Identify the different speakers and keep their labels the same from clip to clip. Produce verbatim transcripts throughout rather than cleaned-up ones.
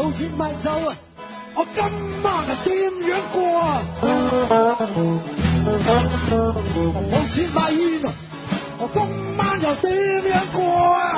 Speaker 1: 冇錢買酒啊！我今晚係點樣過啊？冇錢買煙啊！我今晚又點樣過啊？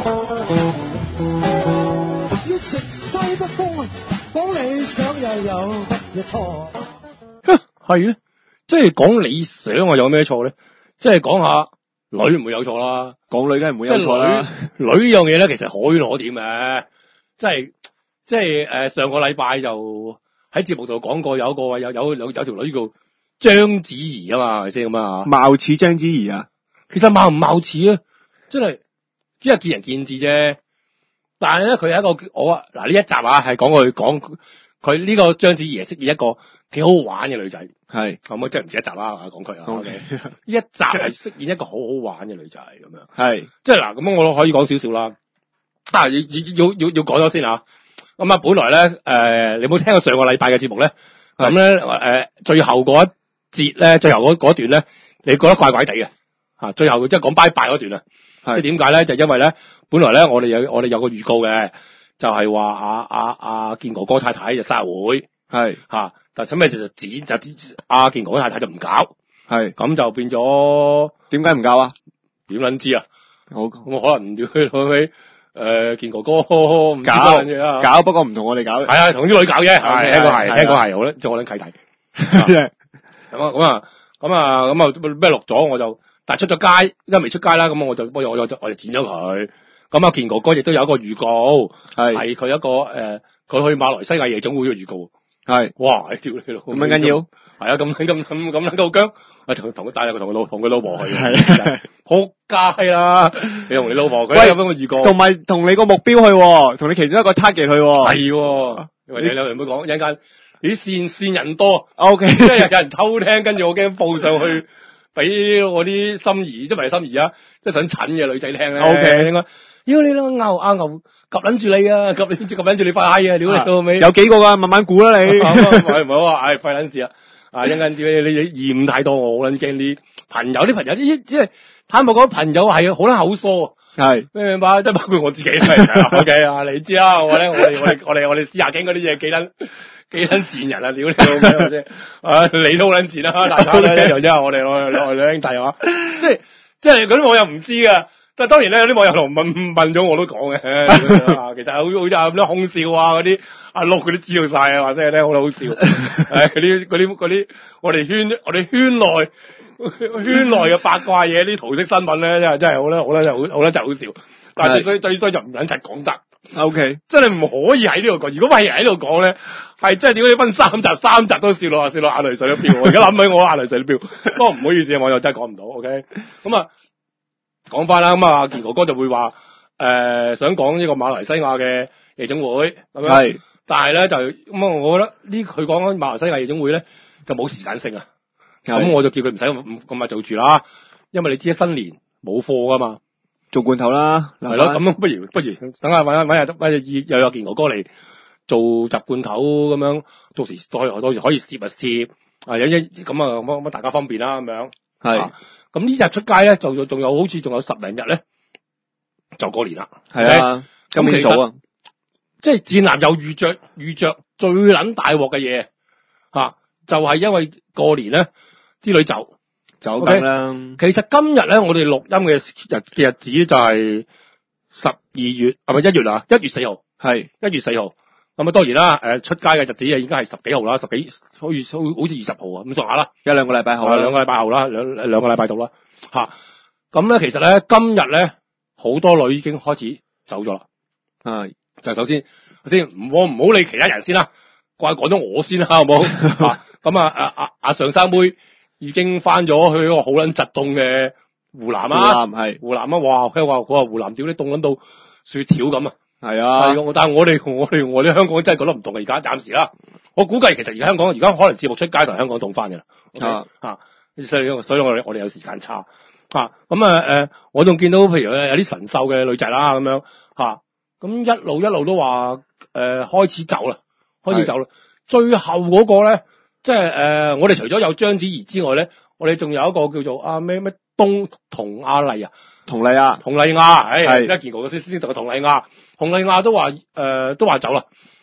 Speaker 1: 要食西北風啊！講理想又有乜嘢錯？
Speaker 2: 係咧，即係講理想啊，有咩錯咧？即係講下女唔會有錯啦，
Speaker 3: 講女梗係唔會有錯啦。
Speaker 2: 女女呢樣嘢咧，其實可以攞點嘅，即係即係誒，上個禮拜就喺節目度講過，有一個有有有有條女叫章子怡啊嘛，係咪先咁啊？
Speaker 3: 貌似章子怡啊，
Speaker 2: 其實貌唔貌似啊，真係只係見仁見智啫。但係咧，佢係一個我嗱呢一集啊，係講佢講佢呢個章子怡係飾演一個幾好玩嘅女仔，
Speaker 3: 係
Speaker 2: 咁啊，即係唔止一集啦，講佢啊。
Speaker 3: O K，
Speaker 2: 呢一集係飾演一個好好玩嘅女仔咁樣，
Speaker 3: 係
Speaker 2: 即係嗱，咁我都可以講少少啦。啊，要要要要要講咗先啊。咁啊，本來咧誒、呃，你有冇聽過上個禮拜嘅節目咧？咁咧誒，最後嗰一節咧，最後嗰嗰段咧，你覺得怪怪地嘅嚇？最後即係講拜拜嗰段啊，即係點解咧？就因為咧，本來咧我哋有我哋有個預告嘅，就係話阿阿阿健哥哥太太就生日會係嚇，但係使咩就就剪就阿健哥哥太太就唔搞，係咁就變咗點解唔搞啊？點撚知啊？好咁我可能要去去誒健哥哥唔搞搞，不過唔同我哋搞，係啊，同啲女搞啫，係聽講係聽講係好咧，即係我撚契弟。咁啊咁啊咁啊咁啊咩錄咗我就，但係出咗街，因為未出街啦，咁我就我我我就我就剪咗佢。咁啊健哥哥亦都有一個預告，係係佢一個誒，佢、呃、去馬來西亞夜總會嘅預告，係哇，屌你老，咁樣緊要，係啊，咁咁咁咁咁夠姜，啊同同佢帶佢同佢老同佢老婆去，係仆街啦，你同你老婆佢有咁嘅預告，同埋同你個目標去，同你其中一個 target 去，係，因為你兩人唔好講，一陣間你線線人多 ，OK， 即係有人偷聽，跟住我驚報上去俾我啲心儀，即係唔係心儀啊，即係想襯嘅女仔聽咧 ，OK， 應該。妖你啦，牛啊牛，夾撚住你啊，夾你夾撚住你塊閪啊，屌你到尾，有幾個噶，慢慢估啦你，唔好唔好啊，唉費撚事啊，啊一陣間點你你驗太多我好撚驚啲朋友啲朋友啲即係坦白講朋友係好撚口疏，係咩明白？即係包括我自己，O K 啊，你知啦，我咧我哋我哋我哋我哋私下傾嗰啲嘢幾撚幾撚賤人啊，屌你老味啫，啊你都好撚賤啦，大家咧一樣啫，我哋我哋我哋兩兄弟啊，即係即係嗰啲網友唔知噶。但係當然咧，有啲網友同問問咗我都講嘅，其實好好似咁多空笑啊嗰啲，阿碌嗰啲知道晒啊，或者係咧好好笑，誒嗰啲嗰啲嗰啲，我哋圈我哋圈內圈內嘅八卦嘢，啲桃色新聞咧真係真係好咧好咧就好好咧就好笑，但係最衰最衰就唔撚齊講得 ，OK， 真係唔可以喺呢度講，如果係喺度講咧，係真係點解你分三集三集都笑到笑到眼淚水都飆，我而家諗起我眼淚水都飆，不過唔好意思，網友真係講唔到 ，OK， 咁啊。講翻啦，咁啊健哥哥就會話誒、呃、想講呢個馬來西亞嘅夜總會咁樣，但係咧就咁啊，我覺得呢佢講緊馬來西亞夜總會咧就冇時間性啊，咁我就叫佢唔使咁咁咪做住啦，因為你知啊新年冇貨噶嘛，做罐頭啦，係咯，咁不如不如等下搵下搵下搵下又有健哥哥嚟做集罐頭咁樣，到時到到時可以攝一攝啊，有一咁啊咁咁大家方便啦咁樣，係。咁呢日出街咧，就仲有好似仲有十零日咧，就過年啦。係啊，今年早啊，即係賤男又遇着遇着最撚大鑊嘅嘢嚇，就係、是、因為過年咧，啲女走走緊啦。其實今日咧，我哋錄音嘅日嘅日子就係十二月，係咪一月啊？一月四號，係一月四號。咁啊，當然啦，誒出街嘅日子啊，已經係十幾號啦，十幾好似好好似二十號啊，咁上下啦，一兩個禮拜後啦，兩個禮拜後啦，兩兩個禮拜到啦，嚇。咁咧，其實咧，今日咧，好多女已經開始走咗啦。啊，就首先，先唔好唔好理其他人先啦，怪講咗我先啦，好唔好？咁啊，阿阿阿上生妹已經翻咗去一個好撚窒凍嘅湖南啊，湖南係湖南啊，哇！佢話佢話湖南屌你凍撚到雪條咁啊！係啊，但係我哋我哋我哋香港真係覺得唔凍啊！而家暫時啦，我估計其實而家香港而家可能節目出街就香港凍翻嘅啦。啊啊，所以所以我哋我哋有時間差啊。咁啊誒，我仲見到譬如有啲神獸嘅女仔啦咁樣嚇，咁、啊、一路一路都話誒、呃、開始走啦，開始走啦。最後嗰個咧，即係誒、呃、我哋除咗有章子怡之外咧，我哋仲有一個叫做啊咩咩東佟亞麗啊，佟麗亞，佟麗亞，誒一件哥哥先先讀個佟麗亞。佟麗亞都話誒、呃、都話走啦，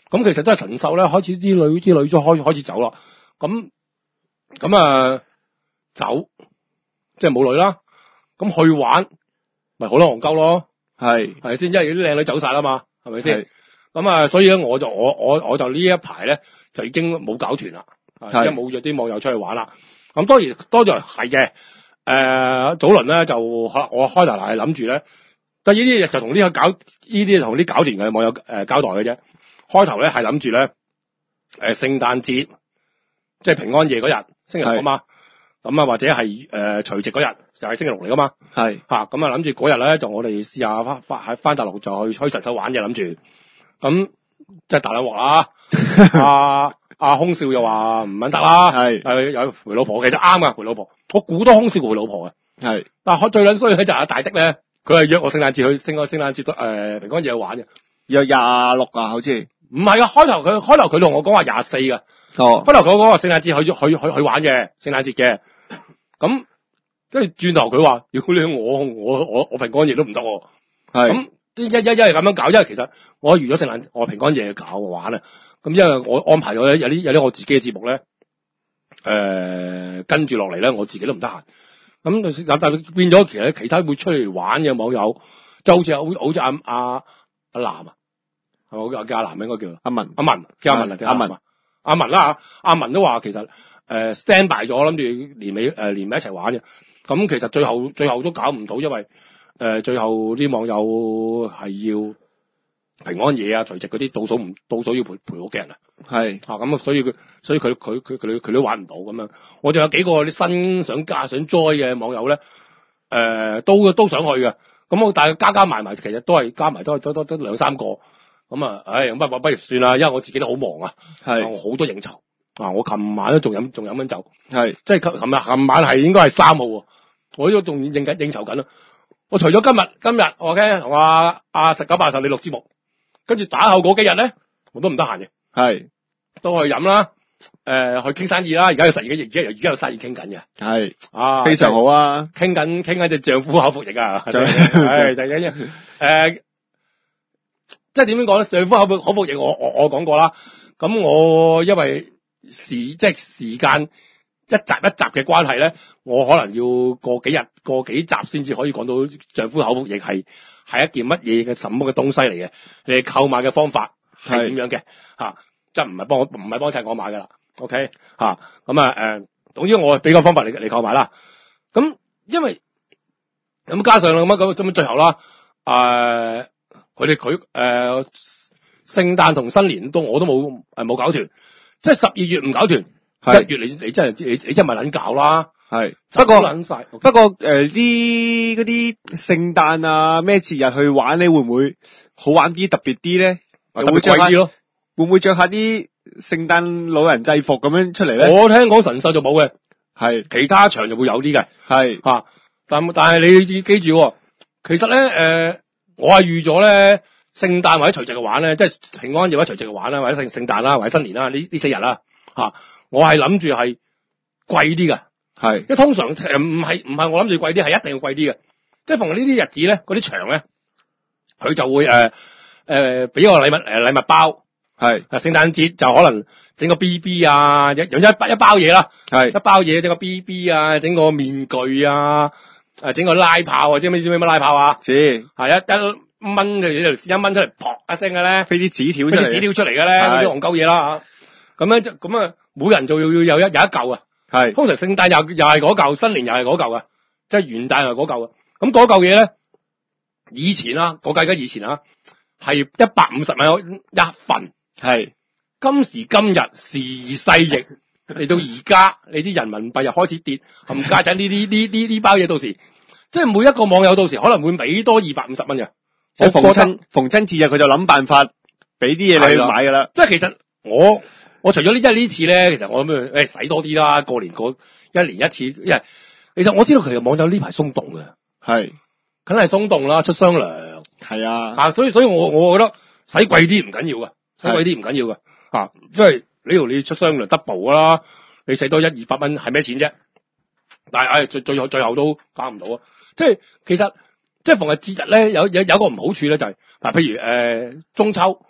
Speaker 2: 咁其實真係神獸咧，開始啲女啲女都開開始走啦。咁咁啊走，即係冇女啦。咁去玩，咪好多戇鳩咯。
Speaker 3: 係
Speaker 2: 係先，因為啲靚女走晒啦嘛，係咪先？咁啊，所以咧，我就我我我就呢一排咧就已經冇搞團啦，即係冇約啲網友出去玩啦。咁當然多咗係嘅。誒、呃，早輪咧就我開頭係諗住咧，但係呢啲嘢就同呢個搞呢啲同啲搞團嘅網友誒、呃、交代嘅啫。開頭咧係諗住咧，誒聖誕節即係平安夜嗰日星期六啊嘛，咁啊或者係誒除夕嗰日就係星期六嚟噶嘛，
Speaker 3: 係
Speaker 2: 吓咁啊諗住嗰日咧就我哋試下翻翻喺翻大陸就去去神獸玩嘅諗住，咁即係大兩鑊啦。阿阿空少又話唔肯得啦，係係有陪老婆，其實啱噶陪老婆，我估到空少陪老婆嘅，係但係最撚衰嘅就係阿大的咧，佢係約我聖誕節去聖個聖誕節誒平安夜去玩嘅，
Speaker 3: 約廿六啊，好似。
Speaker 2: 唔係啊，開頭佢開頭佢同我講話廿四噶，哦，開頭佢講話聖誕節去去去去玩嘅，聖誕節嘅，咁跟住轉頭佢話，如果你我我我我平安夜都唔得，係咁一一一係咁樣搞，因為其實我預咗聖誕我平安夜搞玩啊，咁因為我安排咗有啲有啲我自己嘅節目咧，誒、呃、跟住落嚟咧，我自己都唔得閒，咁但但變咗其實其他會出嚟玩嘅網友，就好似好好似阿阿阿南啊。係咪叫阿南應該叫阿文？阿文叫阿文啊，阿文阿文啦吓，阿文都話其實誒 stand by 咗，諗住年尾誒年尾一齊玩嘅。咁其實最後最後都搞唔到，因為誒、呃、最後啲網友係要平安夜啊、除夕嗰啲倒數唔倒數要陪陪屋企人啊。係啊，咁啊，所以佢所以佢佢佢佢佢都玩唔到咁樣。我仲有幾個啲新想加想 join 嘅網友咧，誒、呃、都都想去嘅。咁我但係加加埋埋，其實都係加埋都都都都兩三個。咁啊，唉，咁不不如算啦，因為我自己都好忙啊，係，我好多應酬啊，我琴晚都仲飲仲飲緊酒，係，即係琴琴日琴晚係應該係三號喎，我都仲應緊應酬緊啦。我除咗今日今日，OK，同阿阿十九八十你錄節目，跟住打後嗰幾日咧，我都唔得閒嘅，係，都去飲啦，誒、呃，去傾生意啦，而家有實而家而家而家有生意傾緊嘅，係，啊，非常好啊，傾緊傾緊隻丈夫口服液啊，係，第一樣，誒。即係點樣講咧？上夫口服口服液，我我我講過啦。咁我因為時即係時間一集一集嘅關係咧，我可能要過幾日過幾集先至可以講到丈夫口服液係係一件乜嘢嘅什麼嘅東西嚟嘅。你哋購買嘅方法係點樣嘅吓？即係唔係幫我唔係幫襯我買噶啦。OK 吓咁啊誒，總之我俾個方法嚟嚟購買啦。咁因為咁加上啦咁啊咁咁最後啦誒。呃佢哋佢誒聖誕同新年都我都冇誒冇搞團，即係十二月唔搞團，一月你你真係你你真係咪撚搞啦？係不過撚晒，不過誒啲嗰啲聖誕啊咩節日去玩你會唔會好玩啲特別啲咧？會唔會着啲咯？會唔會着下啲聖誕老人制服咁樣出嚟咧？我聽講神獸就冇嘅，係其他場就會有啲嘅，係嚇、啊。但但係你記記住，其實咧誒。呃我係預咗咧，聖誕或者除夕嘅玩咧，即係平安夜或者除夕嘅玩啦，或者聖聖誕啦，或者新年啦，呢呢四日啦，吓，我係諗住係貴啲嘅，係，因為通常誒唔係唔係我諗住貴啲，係一定要貴啲嘅，即係逢呢啲日子咧，嗰啲場咧，佢就會誒誒俾個禮物誒禮物包，係，啊聖誕節就可能整個 B B 啊，有一一包嘢啦，係，一包嘢整個 B B 啊，整個面具啊。誒，整個拉炮啊，知唔知咩乜拉炮啊？知，係一一掹嘅嘢就一掹出嚟，撲一聲嘅咧，飛啲紙條出嚟，飛啲紙條出嚟嘅咧，嗰啲戇鳩嘢啦吓。咁樣就咁啊，每人就要要有一有一嚿啊。係，通常聖誕又又係嗰嚿，新年又係嗰嚿啊，即係元旦又係嗰嚿啊。咁嗰嚿嘢咧，以前啊，我計緊以前啊，係一百五十蚊一份。係，今時今日時移世易。嚟到而家，你知人民幣又開始跌，冚家仔呢啲呢呢呢包嘢到時，即係每一個網友到時可能會俾多二百五十蚊嘅。即係逢親逢親節日佢就諗辦法俾啲嘢你去買㗎啦。即係其實我我除咗呢即係呢次咧，其實我諗誒使多啲啦，過年過一年一次，因為其實我知道其實網友呢排鬆動嘅，係梗係鬆動啦，出雙糧係啊，啊所以所以我我覺得使貴啲唔緊要㗎，使貴啲唔緊要㗎，啊因為。呢度你出雙糧 double 啦，你使多一二百蚊係咩錢啫？但係唉，最最後最後都搞唔到啊！即係其實即係逢係節日咧，有有有個唔好處咧就係、是、嗱，譬如誒、呃、中秋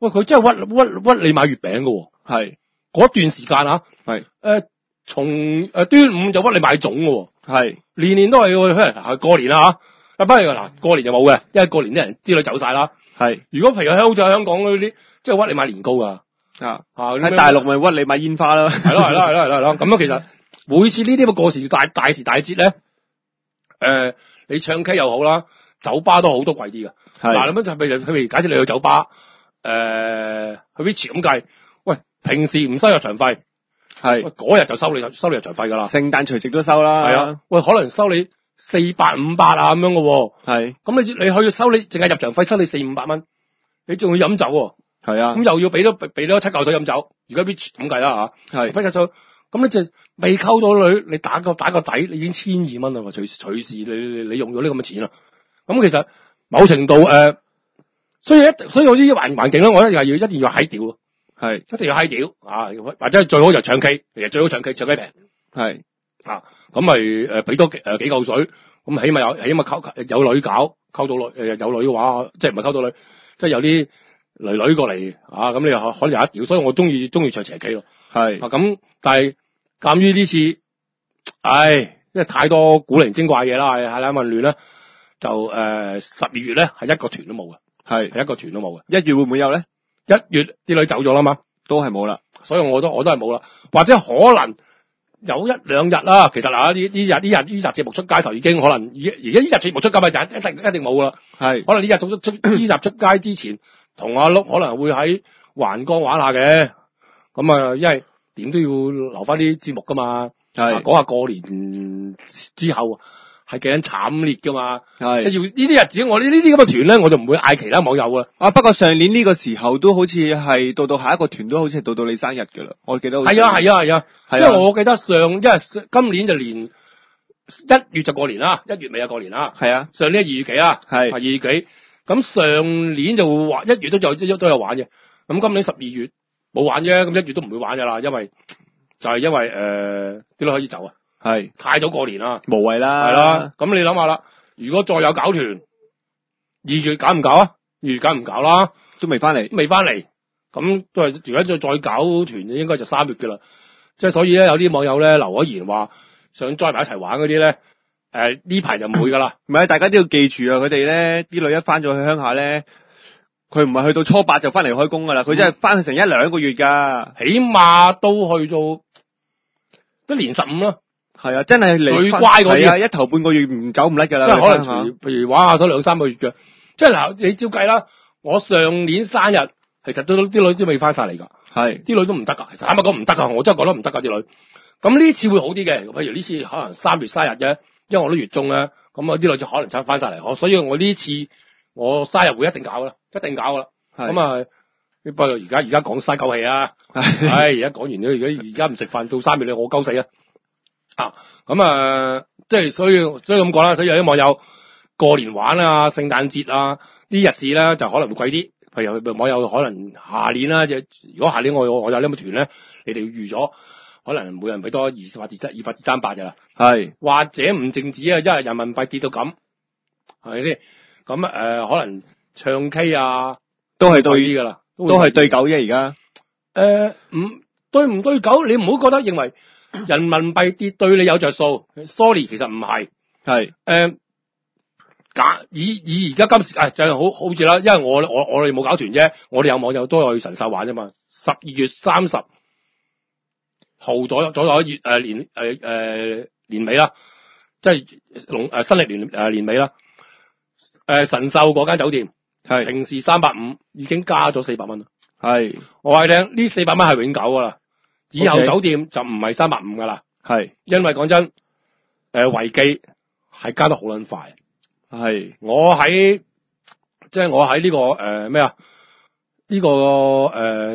Speaker 2: 喂，佢真係屈屈屈你買月餅㗎喎。
Speaker 3: 係
Speaker 2: 嗰段時間啊，
Speaker 3: 係
Speaker 2: 誒從誒端午就屈你買粽㗎喎。
Speaker 3: 係
Speaker 2: 年年都係喎，可能係過年啦嚇。啊，不過嗱過年就冇嘅，因為過年啲人啲女走晒啦。
Speaker 3: 係。
Speaker 2: 如果譬如喺香港嗰啲，即係屈你買年糕㗎。
Speaker 3: 啊
Speaker 2: 啊
Speaker 3: 喺大陸咪屈你買煙花啦。
Speaker 2: 係咯係咯係咯係咯係咯。咁樣其實每次呢啲咁嘅過時大大時大節咧，誒、呃、你唱 K 又好啦，酒吧都好多貴啲㗎。嗱咁樣就譬如譬如假設你去酒吧，誒、呃、去 Rich 咁計，喂平時唔收入場費，
Speaker 3: 係
Speaker 2: 嗰日就收你收你入場費㗎啦。
Speaker 3: 聖誕除夕都收啦。
Speaker 2: 係啊，喂可能收你四百五百啊咁樣嘅喎。係。咁你你去收你淨係入場費收你四五百蚊，你仲要飲酒喎。係啊。咁又要俾多俾多七嚿水飲酒，如果 Rich 咁計啦嚇。係。俾咗咁你就未溝到女，你打個打個底，你已經千二蚊啦喎，隨時隨時你你你用咗呢咁嘅錢啦。咁其實某程度誒、呃，所以一所以我呢啲環環境咧，我覺得又係要一定要閪屌咯。係。一定要閪屌啊！或者最好就唱 K，其實最好唱 K 唱 K 平。係。啊，咁咪誒俾多幾誒幾嚿水，咁起碼有起碼溝有女搞，溝到女誒有女嘅話，即係唔係溝到女，即係有啲女女過嚟啊，咁你又可能有一屌，所以我中意中意唱邪 K 咯。係。啊咁，但係鑑於呢次，唉，因為太多古靈精怪嘢啦，係啦混亂啦，就誒十二月咧係一個團都冇嘅，係係一個團都冇嘅。一月會唔會有咧？一月啲女走咗啦嘛，都係冇啦，所以我都我都係冇啦，或者可能。有一兩日啦，其實嗱，呢呢日呢日呢集節目出街頭已經可能，而而家呢集節目出街咪就一定一定冇噶啦。係，可能呢日出出呢集出街之前，同阿碌可能會喺環江玩下嘅。咁啊，因為點都要留翻啲節目噶嘛。係，講下過年之後係幾樣慘烈噶嘛。係，即係要呢啲日子，我呢呢啲咁嘅團咧，我就唔會嗌其他網友噶啦。啊，不過上年呢個時候都好似係到到下一個團都好似係到到你生日噶啦，我記得好似。係啊係啊係啊。即係我記得上，因為今年就年一月就過年啦，一月尾就過年啦。係啊，上年係二月幾啊？係二月幾。咁上年就玩一月都有都有玩嘅。咁今年十二月冇玩啫，咁一月都唔會玩噶啦，因為就係、是、因為誒啲女可以走啊。係太早過年啦，無謂啦。係啦，咁你諗下啦，如果再有搞團，二月搞唔搞啊？二月搞唔搞啦？都未翻嚟，未翻嚟。咁都係如果再再搞團，應該就三月噶啦。即係所以咧，有啲網友咧留咗言話想 join 埋一齊玩嗰啲咧，誒呢排就唔會噶啦。唔係，大家都要記住啊！佢哋咧啲女一翻咗去鄉下咧，佢唔係去到初八就翻嚟開工噶啦，佢真係翻去成一兩個月噶，起碼都去到一年十五啦。係啊，真係最乖嗰啲啊，一頭半個月唔走唔甩噶啦。即係可能譬如，譬如玩下咗兩三個月嘅，即係嗱，你照計啦。我上年生日其實都啲女都未翻晒嚟噶。係，啲女都唔得噶，其實坦白講唔得噶，我真係覺得唔得噶啲女。咁呢次會好啲嘅，譬如呢次可能三月生日啫，因為我都月中咧，咁啊啲女就可能就翻晒嚟，我所以我呢次我生日會一定搞啦，一定搞噶啦。咁啊，不過而家而家講嘥鳩氣啊，唉，而家講完咗，而家而家唔食飯到三月你我鳩死啊！啊，咁啊，即係所以所以咁講啦，所以有啲網友過年玩啊、聖誕節啊啲日子咧就可能會貴啲。譬如網友可能下年啦，即如果下年我我有呢個團咧，你哋要預咗，可能每人俾多二十或至七二百至三百嘅啦。係，或者唔淨止啊，因為人民幣跌到咁，係咪先？咁誒、呃，可能唱 K 啊，都係對啲噶啦，都係對狗啫而家。誒，唔對唔對狗？你唔好覺得認為人民幣跌對你有着數，sorry，其實唔係。係，誒、呃。假以以而家今時啊，就係好好似啦，因為我我我哋冇搞團啫，我哋有網友都有去神獸玩啫嘛。十二月三十號左右左右月誒、呃、年誒誒、呃、年尾啦，即係龍誒新曆年誒年尾啦。誒、呃、神獸嗰間酒店係平時三百五，已經加咗四百蚊啦。係，我話你聽，呢四百蚊係永久噶啦，以後酒店就唔係三百五噶啦。係，因為講真，誒、呃、維基係加得好撚快。係，我喺即係我喺呢、這個誒咩啊？呢、這個誒、呃、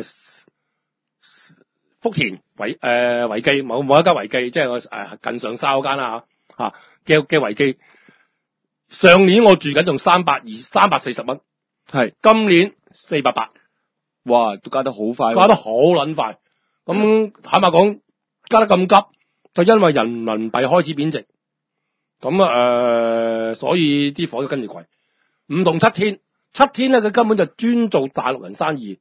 Speaker 2: 福田維誒維基某某一間維基，即係我誒近上沙嗰間啦吓吓嘅嘅維基。上年我住緊仲三百二三百四十蚊，係今年四百八，哇，都加得好快，加得好撚快。咁、嗯、坦白講，加得咁急，就因為人民幣開始貶值。咁啊，誒、呃，所以啲火都跟住貴。唔同七天，七天咧佢根本就專做大陸人生意，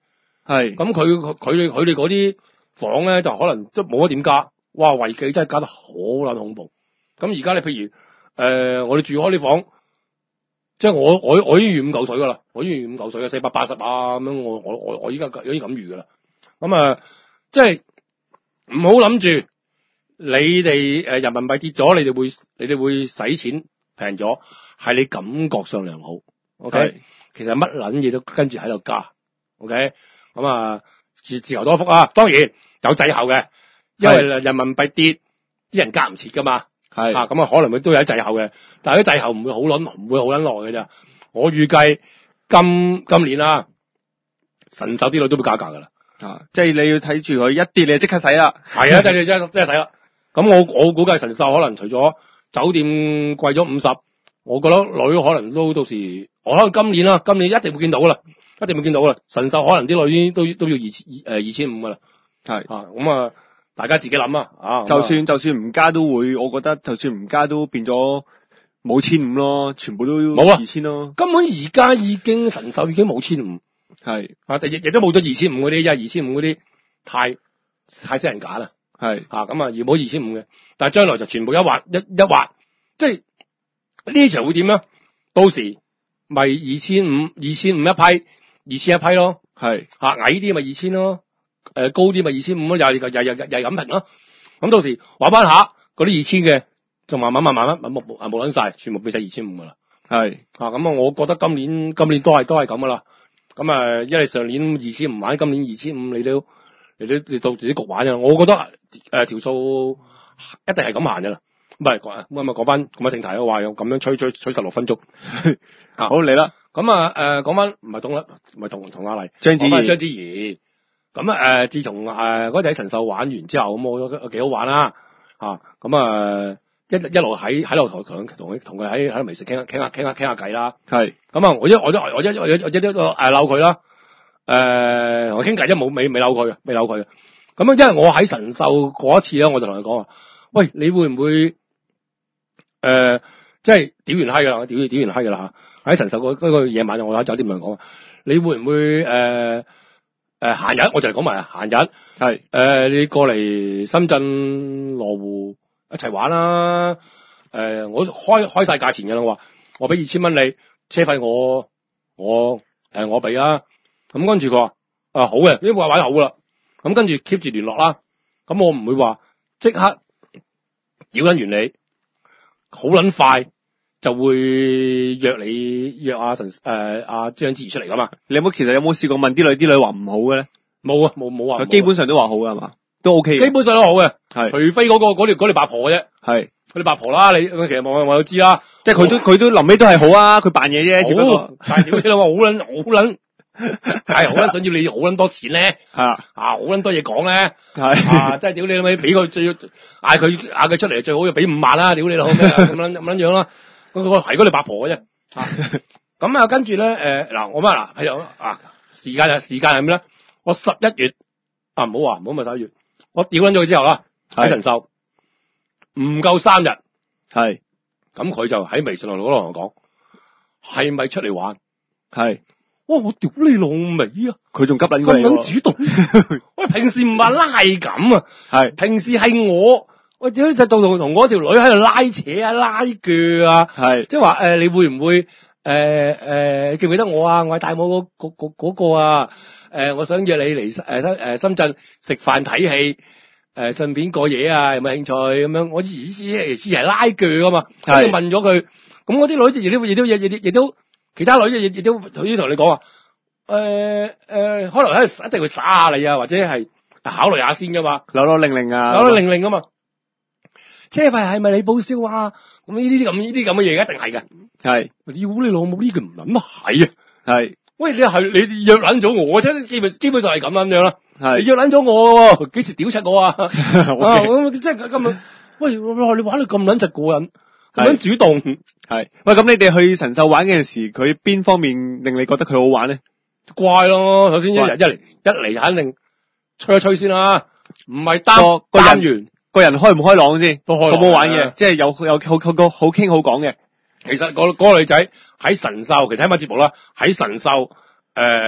Speaker 3: 係。
Speaker 2: 咁佢佢哋佢哋嗰啲房咧就可能都冇乜點加，哇維記真係加得好撚恐怖。咁而家你譬如誒、呃、我哋住開啲房，即係我我我已經預五嚿水噶啦，我已經預五嚿水嘅四百八十啊咁樣，我我我我依家有啲咁預噶啦。咁啊、呃，即係唔好諗住你哋誒人民幣跌咗，你哋會你哋會使錢平咗，係你感覺上良好。OK，其實乜撚嘢都跟住喺度加。OK，咁啊自自由多福啊，當然有滯後嘅，因為人民幣跌，啲人加唔切噶嘛。係啊，咁啊可能會都有滯後嘅，但係啲滯後唔會好撚唔會好撚耐嘅咋。我預計今今年啦，神獸啲女都會加價噶啦。
Speaker 3: 啊，即係你要睇住佢一跌，你就即刻使啦。
Speaker 2: 係啊，即係即係即係使啦。咁我我估計神獸可能除咗酒店貴咗五十，我覺得女可能都到時，我可能今年啦，今年一定會見到噶啦，一定會見到噶啦。神獸可能啲女都都要二千誒二千五噶啦。係啊，咁啊。大家自己諗啊，啊，
Speaker 3: 就算就算唔加都會，我覺得就算唔加都變咗冇千五咯，全部都冇二千咯。
Speaker 2: 根本而家已經神獸已經冇千五，係啊，亦亦都冇咗二千五嗰啲，因為二千五嗰啲太太死人假啦。係啊，咁啊，要冇二千五嘅，但係將來就全部一劃一一劃，即係呢場會點咧？到時咪二千五二千五一批，二千一批咯。係啊，矮啲咪二千咯。誒、呃，高啲咪二千五咯，又又又又又又咁平咯。咁到時玩翻下嗰啲二千嘅，就慢慢慢慢慢冇冇冇捻晒，全部變晒二千五噶啦。係啊，咁啊，我覺得今年今年都係都係咁噶啦。咁啊，因為上年二千五玩，今年二千五你都你都你到自己局玩嘅。我覺得誒條數一定係咁行噶啦。唔係講咁啊，講翻咁啊正題啊，話用咁樣吹吹吹十六分鐘。啊，好嚟啦。咁啊誒，講翻唔係同啦，唔係同同阿麗張子怡張子怡。咁啊，誒、呃，自從誒嗰隻神獸玩完之後，咁我覺得幾好玩啦，嚇，咁啊一一路喺喺度同同同佢同佢喺喺度微食傾下傾下傾下傾下偈啦，係，咁啊，我一我一我一我一我一我一誒嬲佢啦，誒同佢傾偈，即冇未未嬲佢嘅，未嬲佢嘅，咁啊，因為我喺神獸嗰一次咧，我就同佢講話，喂，你會唔會誒、呃、即係屌完閪㗎啦，屌屌完閪㗎啦嚇，喺神獸嗰嗰個夜晚，我喺酒店同佢講，你會唔會誒？呃誒，閒日我就嚟講埋啊，閒日係誒、呃，你過嚟深圳羅湖一齊玩啦。誒、呃，我開開晒價錢嘅啦，我話我俾二千蚊你，車費我我誒、呃、我俾啦。咁跟住佢話啊好嘅，呢部話玩得好啦。咁跟住 keep 住聯絡啦。咁我唔會話即刻屌捻完你，好捻快就會約你約阿神誒阿張子怡出嚟噶嘛？
Speaker 3: 你有冇其實有冇試過問啲女啲女話唔好嘅咧？
Speaker 2: 冇啊，冇冇話，
Speaker 3: 基本上都話好噶係嘛？都 OK 嘅。
Speaker 2: 基本上都好嘅，係除非嗰、嗰個嗰條嗰條八婆嘅啫，係嗰條八婆啦。你其實我我都知啦，即係佢都佢都臨尾都係好啊，佢扮嘢啫，只不過但係屌你老母好撚好撚係好撚想要你好撚多錢咧，係啊啊好撚多嘢講咧，係啊即係屌你老味俾佢最要嗌佢嗌佢出嚟最好要俾五萬啦，屌你老味咁撚咁撚樣啦。咁個係嗰條八婆嘅啫，咁啊跟住咧，誒嗱，我乜嗱係有啊時間啊時間係咩咧？我十一月啊唔好話唔好咪十一月，我屌撚咗佢之後啦，喺神獸唔夠三日，係咁佢就喺微信度嗰度同我講，係咪出嚟玩？係，哇我屌你老味啊！佢仲急撚過你喎，咁撚主動，喂平時唔係拉咁啊，係平時係我。喂，屌你就到同同嗰條女喺度拉扯啊、拉鋸啊，係，即係話誒，你會唔會誒誒、呃呃、記唔記得我啊？我係大帽嗰嗰嗰嗰個啊，誒、呃，我想約你嚟誒誒深圳食飯睇戲，誒、呃，順便過夜啊，有冇興趣咁樣？我意思意思係拉鋸啊嘛，係問咗佢，咁嗰啲女亦都亦都亦亦亦都其他女亦亦都頭先同你講話，誒、呃、誒、呃，可能喺度一定會耍下你啊，或者係考慮下先噶嘛，扭扭令令啊，扭扭令令啊嘛。車費係咪你報銷啊？咁呢啲咁呢啲咁嘅嘢一定係嘅。係，屌你老母呢句唔諗係啊！係，喂你係你約捻咗我啫，基本基本上係咁樣樣啦。係，你約捻咗我，幾時屌柒我啊？啊咁即係咁啊！喂，你玩到咁捻柒過癮，咁樣主動。係，
Speaker 3: 喂咁你哋去神獸玩嘅陣時，佢邊方面令你覺得佢好玩咧？
Speaker 2: 怪咯，首先一日一嚟一嚟就肯定吹一吹先啦，唔係單
Speaker 3: 個
Speaker 2: 單元。
Speaker 3: 個人開唔開朗先，都開朗，好唔好玩嘅，即係有有好好個好傾好講嘅。
Speaker 2: 其實嗰嗰個女仔喺神獸，其實聽翻節目啦，喺神獸誒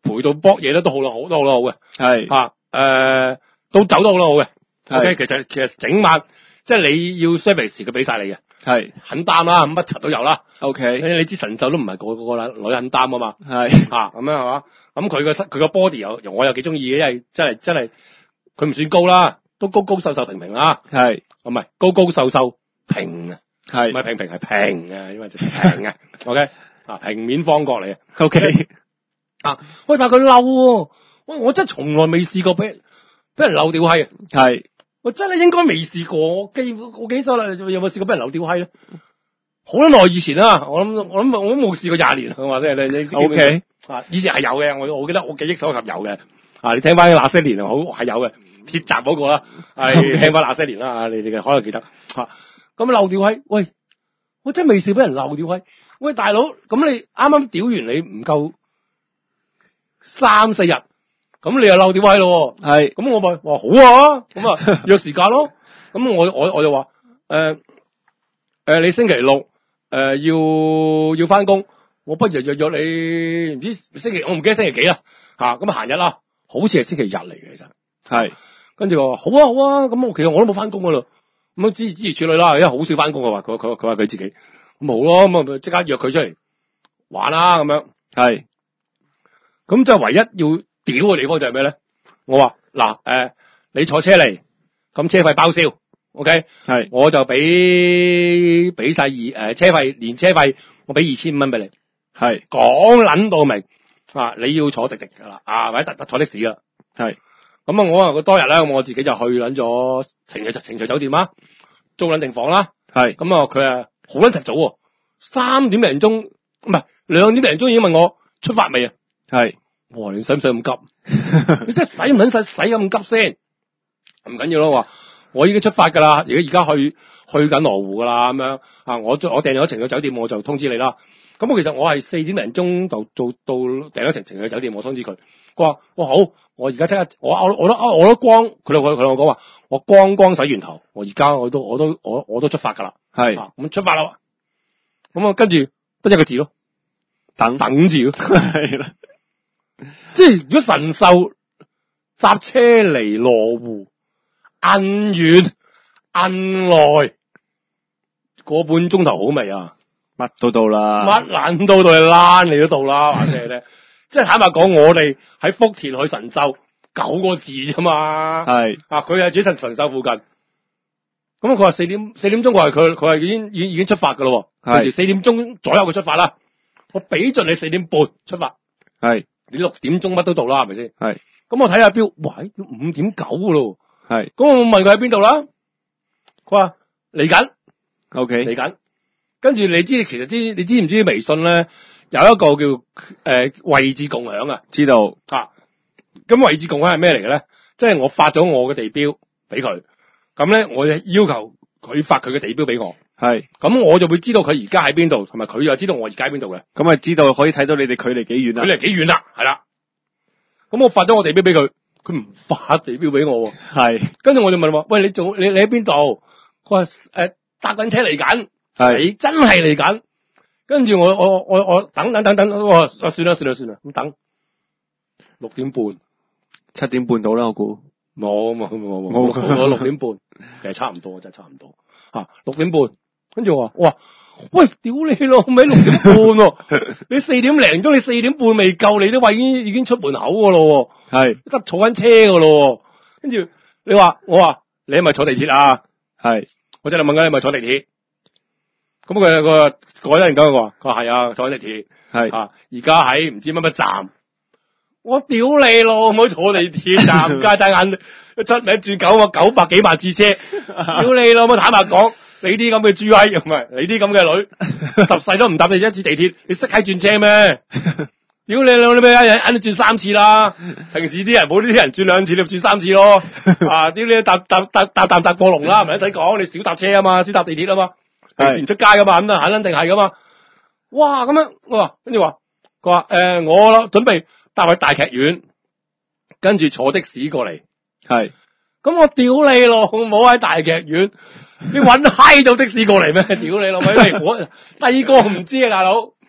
Speaker 2: 陪到搏嘢咧都好啦，好都好啦，好嘅。
Speaker 3: 係
Speaker 2: 啊，誒，都走得好啦，好嘅。
Speaker 3: 係
Speaker 2: OK，其實其實整晚即係你要 service 佢俾晒你嘅。
Speaker 3: 係
Speaker 2: 肯擔啦，乜柒都有啦。
Speaker 3: OK，
Speaker 2: 你你知神獸都唔係個個個啦，女肯擔啊嘛。
Speaker 3: 係
Speaker 2: 啊咁樣係嘛？咁佢個佢個 body 又我又幾中意嘅，因為真係真係佢唔算高啦，都高高瘦瘦平平啦。
Speaker 3: 係，
Speaker 2: 唔係高高瘦瘦平啊，
Speaker 3: 係
Speaker 2: 唔係平平係平啊，因為就平啊。OK，啊平面方角嚟嘅。
Speaker 3: OK，
Speaker 2: 啊喂，但係佢嬲喎，喂我真係從來未試過俾俾人漏屌閪啊。
Speaker 3: 係。
Speaker 2: 我真係應該未試過，我幾我幾歲啦？有冇試過俾人漏屌閪咧？好耐以前啦，我諗我諗我都冇試過廿年，係嘛？即係你你 O K 啊？以前係有嘅，我我記得我記憶所及有嘅。啊，你聽翻那些年好係有嘅，鐵閘嗰個啦，係聽翻那些年啦，你哋可能記得吓。咁漏屌閪，喂，我真係未試俾人漏屌閪。喂，大佬，咁你啱啱屌完你唔夠三四日。咁你又漏屌閪咯？係，咁我咪話好啊，咁啊約時間咯。咁我我我就話誒誒，你星期六誒、呃、要要翻工，我不如約約你唔知星期我唔記得星期幾啦吓，咁啊閒日啦，好似係星期日嚟嘅其實係。跟住我話好啊好啊，咁我其實我都冇翻工噶啦，咁啊支支持處理啦，因為好少翻工嘅話，佢佢佢話佢自己咁好咯，咁啊即刻約佢出嚟玩啦咁樣。係，咁就唯一要屌嘅地方就係咩咧？我話嗱，誒、呃，你坐車嚟，咁車費包銷 ，OK， 係，我就俾俾晒二誒車費，連車費我俾二千五蚊俾你，係，講捻到明啊！你要坐滴滴噶啦，啊或者特特坐的士噶啦，係，咁啊我啊當日咧，我自己就去捻咗晴翠晴翠酒店啦，租捻定房啦，係，咁啊佢啊好捻晨早喎，三點零鐘唔係兩點零鐘已經問我出發未啊？係。哇！你使唔使咁急？你真係使唔使使使咁急先？唔緊要咯，話我已經出發噶啦，而家而家去去緊羅湖噶啦，咁樣啊！我我訂咗程嘅酒店，我就通知你啦。咁我其實我係四點零鐘就做到訂咗程程嘅酒店，我通知佢。佢話：哇好，我而家即刻，我我我都我都光，佢佢佢同我講話，我光光洗完頭，我而家我都我都我我都出發噶啦。係咁、啊、出發啦。咁啊跟住得一個字咯，等等字咯，係啦。即係如果神獸搭車嚟羅湖，摁遠摁耐個半鐘頭好未啊？乜都到啦，乜撚到到係躝你都到啦，或者咧，即係坦白講，我哋喺福田去神獸九個字啫嘛，係啊，佢係住神神獸附近，咁佢話四點四點鐘，我係佢佢係已經已經已經出發噶咯，跟住四點鐘左右佢出發啦，我俾盡你四點半出發，係。你六點鐘乜都到啦，係咪先？係。咁我睇下表，哇，五點九噶咯。係。咁我問佢喺邊度啦？佢話嚟緊。O K。嚟緊。跟住你知，其實知你知唔知微信咧有一個叫誒、呃、位置共享啊？知道。啊。咁位置共享係咩嚟嘅咧？即係我發咗我嘅地標俾佢，咁咧我就要求佢發佢嘅地標俾我。係，咁我就會知道佢而家喺邊度，同埋佢又知道我而家喺邊度嘅，咁啊知道可以睇到你哋距離幾遠啦，距離幾遠啦，係啦。咁我發咗我地標俾佢，佢唔發地標俾我，係。跟住我就問話，喂，你做你你喺邊度？佢話誒搭緊車嚟緊，係，你真係嚟緊。跟住我我我我等等等等，我話算啦算啦算啦，咁等六點半、七點半到啦，我估。冇冇冇冇冇，我六點半，其實差唔多，真係差唔多。吓六點半。跟住我話，我話，喂，屌你咯，咪六點半喎，你四點零鐘，你四點半未夠，你都話已經已經出門口噶咯，係，得坐緊車噶咯，跟住你話，我話你係咪坐地鐵啊？係，我真係問緊你係咪坐地鐵？咁佢佢改得人講佢話，佢話係啊，坐緊地鐵，係啊，而家喺唔知乜乜站，我屌你咯，唔好坐地鐵站，家仔眼出名轉九啊九百幾萬次車，屌你咯，我坦白講。你啲咁嘅豬閪，唔係你啲咁嘅女，十世都唔搭你一次地鐵，你識喺轉車咩？屌你兩你咩一日肯定轉三次啦！平時啲人冇呢啲人轉兩次，你轉三次咯。啊，屌你搭搭搭搭搭搭過龍啦，唔使講，你少搭車啊嘛，少搭地鐵啊嘛，平時唔出街噶嘛，咁啊肯定係噶嘛。哇，咁樣我話跟住話，佢話誒我準備搭去大劇院，跟住坐的士過嚟，係。咁我屌你咯，唔好喺大劇院。你搵嗨到的士過嚟咩？屌你老味！我第二個唔知啊，大佬。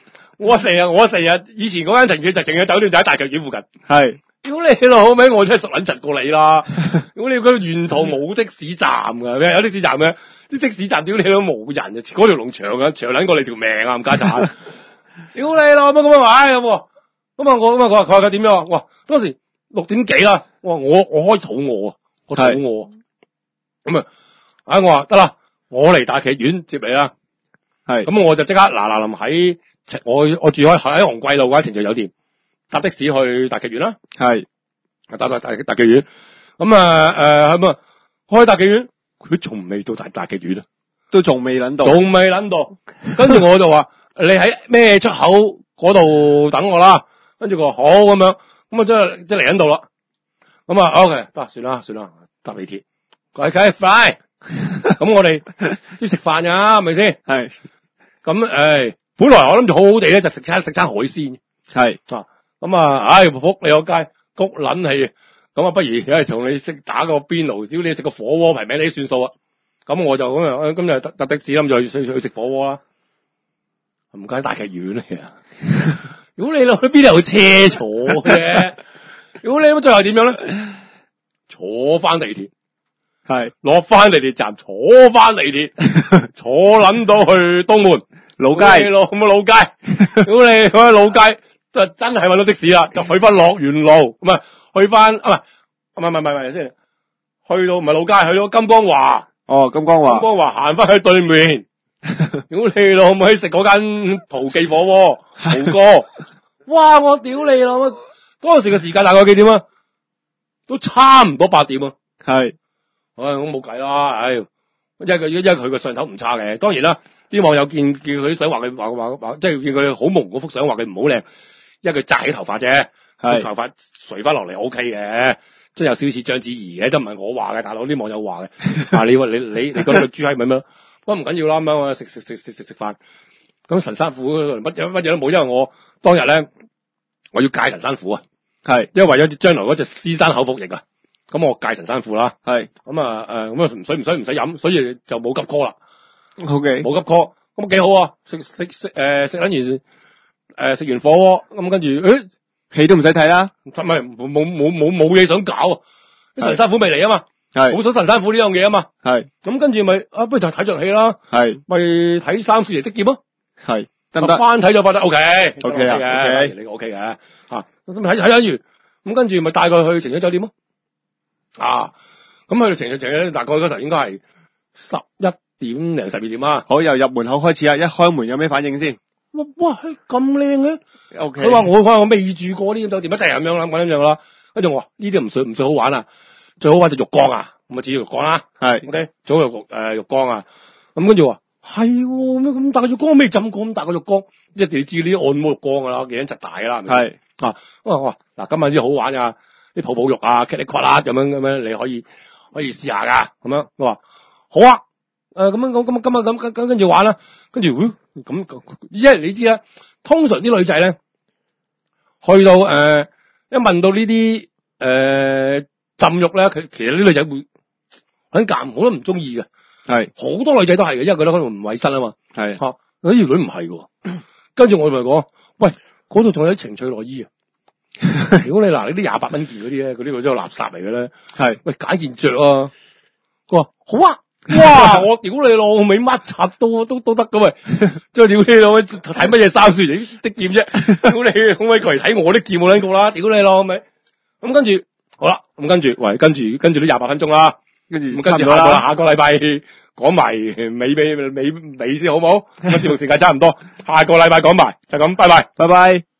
Speaker 2: 我成日我成日以前嗰間停車就淨係酒店就喺大劇院附近。
Speaker 3: 係。
Speaker 2: 屌你老味，我真係實撚柒過你啦！屌你個沿途冇的士站噶，有的士站嘅，啲的士站屌你都冇人啊！嗰條龍長啊，長撚過你條命啊！冚家鏟！屌你老味咁啊話咁咁啊我咁啊佢話佢話佢點樣？哇！當時六點幾啦，我話我我開肚餓啊，我肚餓咁啊！啊我話得啦，我嚟大劇院接你啦。係咁我就即刻嗱嗱臨喺我我住喺喺昂貴路嗰間程序酒店。搭的士去大劇院啦，係，搭搭大大劇院，咁啊誒咁啊開大劇院，佢都仲未到大大劇院啊，都仲未諗到，仲未諗到，跟住我就話你喺咩出口嗰度等我啦，跟住佢話好咁樣，咁啊即係即係嚟緊到啦，咁啊 OK 得算啦算啦，搭地鐵，佢梗係快，咁我哋都食飯㗎，係咪先？係，咁誒本來我諗住好好地咧就食餐食餐海鮮，係啊。咁啊，唉，仆你個街，谷撚氣，咁啊，不如唉同你識打個邊爐，屌你食個火鍋排名你算數啊！咁我就咁啊，今日搭搭的士諗住去去去食火鍋啦，唔該大劇院嚟啊！如果你落去邊度有車坐嘅？如果你咁最後點樣咧？坐翻地鐵，係落翻地鐵站，坐翻地鐵，坐撚到去東門老街咯，咁啊老街，如果你去老街。就真係搵到的士啦，就去翻樂園路，唔係去翻啊唔係唔係唔係唔係先，去到唔係老街，去到金光華。哦，金光華。金光華行翻去對面，屌你老母，食嗰間陶記火鍋，豪哥，哇！我屌你老母，嗰陣時嘅時間大概幾點啊？都差唔多八點啊。係，唉，我冇計啦，唉，因為佢因為佢個相頭唔差嘅，當然啦，啲網友見見佢啲相話佢話話話，即係見佢好蒙嗰幅相話佢唔好靚。因為佢紮起頭髮啫，頭髮垂翻落嚟 O K 嘅，即係有少少似章子怡嘅，都唔係我話嘅，大佬啲網友話嘅。啊，你你你你覺得個豬閪咪咩？不過唔緊要啦，咁樣我食食食食食食飯。咁神山虎乜嘢乜嘢都冇，因為我當日咧我要戒神山虎啊，係，因為為咗將來嗰隻獅山口服液啊，咁我戒神山虎啦，係，咁啊誒咁啊唔使唔使唔使飲，所以就冇急 call 啦。O K，冇急 call，咁幾好啊，食食食誒食緊完。誒，食、呃、完火鍋咁跟住，誒，戲都唔使睇啦，唔係冇冇冇冇冇嘢想搞啊！啲神山虎未嚟啊嘛，係好想神山虎呢樣嘢啊嘛，係咁跟住咪啊，不如就睇場戲啦，係咪睇三少爺職劍啊？係得唔得？翻睇咗覺得 O K，O K 嘅，你 O K 嘅吓，咁睇睇完，咁跟住咪帶佢去情趣酒店咯，啊，咁去到情趣情趣大概嗰時候應該係十一點零十二點啊，好，由入門口開始啊，一開門有咩反應先？哇哇，咁靚嘅，佢話我話我未住過呢種酒店，一定係咁樣啦，咁樣啦。跟住我話呢啲唔算唔算好玩啊，最好玩就浴缸啊，咁啊至於浴缸啦，係 ，OK，早浴浴誒浴缸啊。咁跟住話係咩咁大個浴缸未浸過咁大個浴缸，一定要知呢啲按摩浴缸噶啦，幾撚柒大噶啦，係啊。我話嗱，今日啲好玩啊，啲泡泡浴啊，茄哩夸啦咁樣咁樣，你可以可以試下噶，咁樣我話好啊。誒，咁樣咁咁今日咁跟跟跟住玩啦，跟住咁，因為你知啦，通常啲女仔咧，去到誒、呃、一問到呢啲誒浸浴咧，佢其實啲女仔會很尷，好多唔中意嘅，係好多女仔都係嘅，因為覺得可能唔衛生啊嘛，係吓，有啲女唔係嘅，跟住我咪講，喂，嗰度仲有啲情趣內衣啊，如果你嗱你啲廿八蚊件嗰啲咧，嗰啲佢真係垃圾嚟嘅咧，係，喂解件着啊，佢話好啊。哇！我屌你老味乜柒都都都得咁咪，即係屌你老味睇乜嘢三歲人的劍啫？屌你可唔可以過嚟睇我啲劍冇撚過啦？屌你老味！咁跟住好啦，咁跟住喂，跟住跟住都廿八分鐘啦，跟住跟住下個下個禮拜講埋尾尾尾尾先好冇？咁節目時間差唔多，下個禮拜講埋就咁，拜拜，拜拜。